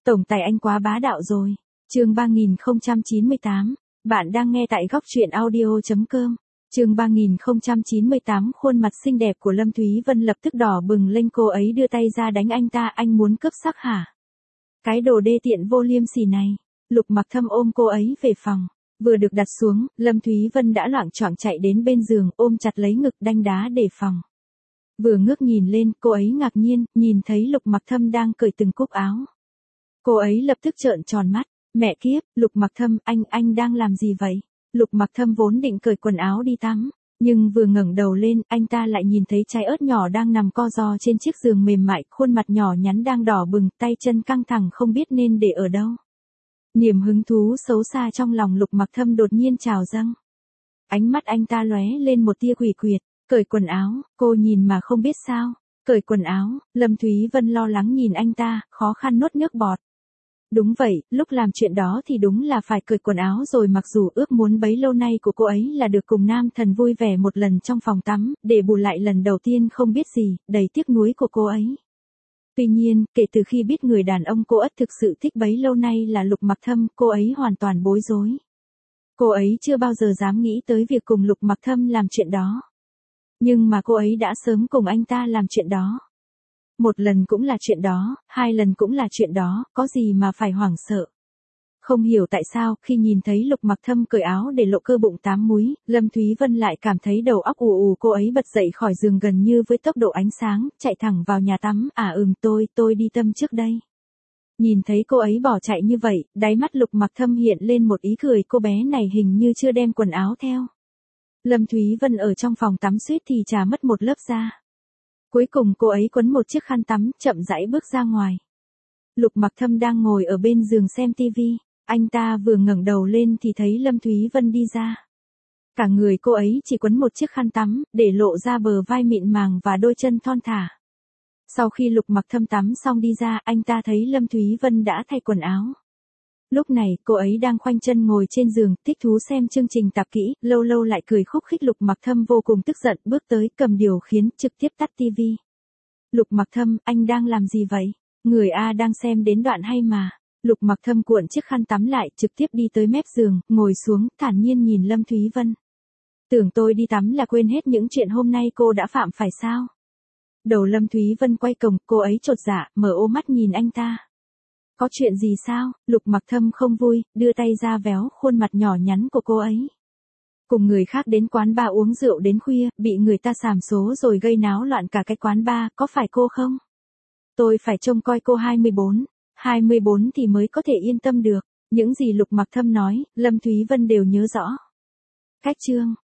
Tổng tài anh quá bá đạo rồi. Chương 3098. Bạn đang nghe tại góc truyện audio.com. Chương 3098. Khuôn mặt xinh đẹp của Lâm Thúy Vân lập tức đỏ bừng lên, cô ấy đưa tay ra đánh anh ta. Anh muốn cướp sắc hả? Cái đồ đê tiện vô liêm sỉ này. Lục Mặc Thâm ôm cô ấy về phòng. Vừa được đặt xuống, Lâm Thúy Vân đã loạng choạng chạy đến bên giường, ôm chặt lấy ngực đanh đá đề phòng. Vừa ngước nhìn lên, cô ấy ngạc nhiên, nhìn thấy Lục Mặc Thâm đang cởi từng cúc áo. Cô ấy lập tức trợn tròn mắt. Mẹ kiếp, Lục Mặc Thâm, anh đang làm gì vậy? Lục Mặc Thâm vốn định cởi quần áo đi tắm, nhưng vừa ngẩng đầu lên, anh ta lại nhìn thấy trái ớt nhỏ đang nằm co ro trên chiếc giường mềm mại, khuôn mặt nhỏ nhắn đang đỏ bừng, tay chân căng thẳng không biết nên để ở đâu. Niềm hứng thú xấu xa trong lòng Lục Mặc Thâm đột nhiên trào dâng. Ánh mắt anh ta lóe lên một tia quỷ quyệt. Cởi quần áo, cô nhìn mà không biết sao. Cởi quần áo, Lâm Thúy Vân lo lắng nhìn anh ta, khó khăn nuốt nước bọt. Đúng vậy, lúc làm chuyện đó thì đúng là phải cởi quần áo rồi, mặc dù ước muốn bấy lâu nay của cô ấy là được cùng nam thần vui vẻ một lần trong phòng tắm, để bù lại lần đầu tiên không biết gì, đầy tiếc nuối của cô ấy. Tuy nhiên, kể từ khi biết người đàn ông cô ất thực sự thích bấy lâu nay là Lục Mặc Thâm, cô ấy hoàn toàn bối rối. Cô ấy chưa bao giờ dám nghĩ tới việc cùng Lục Mặc Thâm làm chuyện đó. Nhưng mà cô ấy đã sớm cùng anh ta làm chuyện đó. Một lần cũng là chuyện đó, hai lần cũng là chuyện đó, có gì mà phải hoảng sợ. Không hiểu tại sao, khi nhìn thấy Lục Mặc Thâm cởi áo để lộ cơ bụng 8 múi, Lâm Thúy Vân lại cảm thấy đầu óc ù ù. Cô ấy bật dậy khỏi giường gần như với tốc độ ánh sáng, chạy thẳng vào nhà tắm. Tôi đi tắm trước đây. Nhìn thấy cô ấy bỏ chạy như vậy, đáy mắt Lục Mặc Thâm hiện lên một ý cười, cô bé này hình như chưa đem quần áo theo. Lâm Thúy Vân ở trong phòng tắm suýt thì chà mất một lớp da. Cuối cùng cô ấy quấn một chiếc khăn tắm, chậm rãi bước ra ngoài. Lục Mặc Thâm đang ngồi ở bên giường xem tivi. Anh ta vừa ngẩng đầu lên thì thấy Lâm Thúy Vân đi ra. Cả người cô ấy chỉ quấn một chiếc khăn tắm, để lộ ra bờ vai mịn màng và đôi chân thon thả. Sau khi Lục Mặc Thâm tắm xong đi ra, anh ta thấy Lâm Thúy Vân đã thay quần áo. Lúc này, cô ấy đang khoanh chân ngồi trên giường, thích thú xem chương trình tạp kỹ, lâu lâu lại cười khúc khích. Lục Mặc Thâm vô cùng tức giận, bước tới, cầm điều khiển, trực tiếp tắt tivi. Lục Mặc Thâm, anh đang làm gì vậy? Người A đang xem đến đoạn hay mà. Lục Mặc Thâm cuộn chiếc khăn tắm lại, trực tiếp đi tới mép giường, ngồi xuống, thản nhiên nhìn Lâm Thúy Vân. Tưởng tôi đi tắm là quên hết những chuyện hôm nay cô đã phạm phải sao? Đầu Lâm Thúy Vân quay còng, cô ấy chột dạ, mở ô mắt nhìn anh ta. Có chuyện gì sao? Lục Mặc Thâm không vui, đưa tay ra véo khuôn mặt nhỏ nhắn của cô ấy. Cùng người khác đến quán bar uống rượu đến khuya, bị người ta xàm số rồi gây náo loạn cả cái quán bar, có phải cô không? Tôi phải trông coi cô 24 thì mới có thể yên tâm được. Những gì Lục Mặc Thâm nói, Lâm Thúy Vân đều nhớ rõ. Cách chương